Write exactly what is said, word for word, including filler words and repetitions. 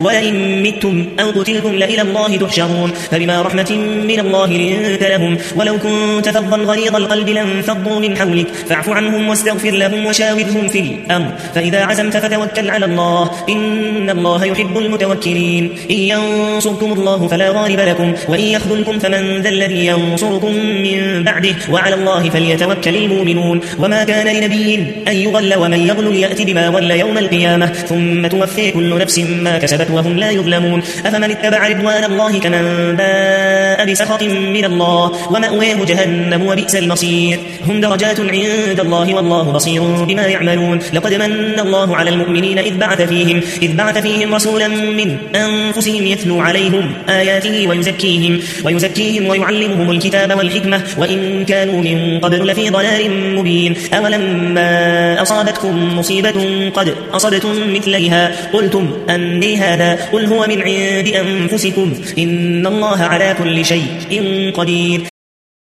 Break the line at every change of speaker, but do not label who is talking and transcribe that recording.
ولئن متم أو قتلتم لإلى الله تحشرون فبما رحمة من الله لنت لهم ولو كنت فظا غليظ القلب لانفضوا من حولك فاعف عنهم واستغفر لهم وشاورهم في الأمر فإذا عزمت فتوكل على الله إن الله يحب المتوكلين إن ينصركم الله فلا غالب لكم وإن يخذلكم فمن ذا الذي ينصركم من بعده وعلى الله فليتوكل المؤمنون وما كان لنبي أن يغل ومن يغل يأتي بما غل يوم القيامة ثم توفي كل نفس ما كسبت وهم لا يظلمون أفمن اتبع رضوان الله كمن باء بسخط من الله ومأواه جهنم وبئس المصير هم درجات عند الله والله بصير بما يعملون لقد من الله على المؤمنين إذ بعث فيهم, إذ بعث فيهم رسولا من أنفسهم يتلو عليهم آياته ويزكيهم, ويزكيهم ويعلمهم الكتاب والحكمة وإن كانوا من قبل لفي ضلال مبين أولما أصابتكم مصيبة قد أصبتم مثلها قلتم أني هذا قل هو من عند أنفسكم إن الله على كل شيء قدير